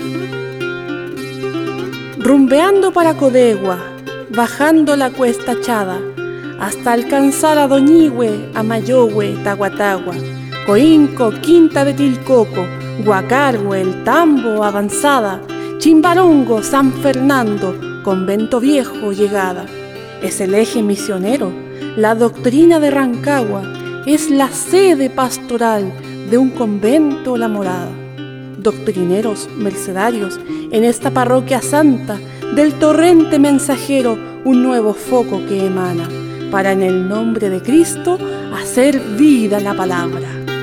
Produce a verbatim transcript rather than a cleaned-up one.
Rumbeando para Codegua, bajando la cuesta Chada, hasta alcanzar a Doñihue, Amayohue, Tahuatahua, Coinco, Quinta de Tilcoco, Guacarhue, El Tambo, Avanzada, Chimbarongo, San Fernando, Convento Viejo, Llegada. Es el eje misionero, la doctrina de Rancagua, es la sede pastoral de un convento, la morada. Doctrineros, mercedarios, en esta parroquia santa, del torrente mensajero, un nuevo foco que emana, para en el nombre de Cristo hacer vida la palabra.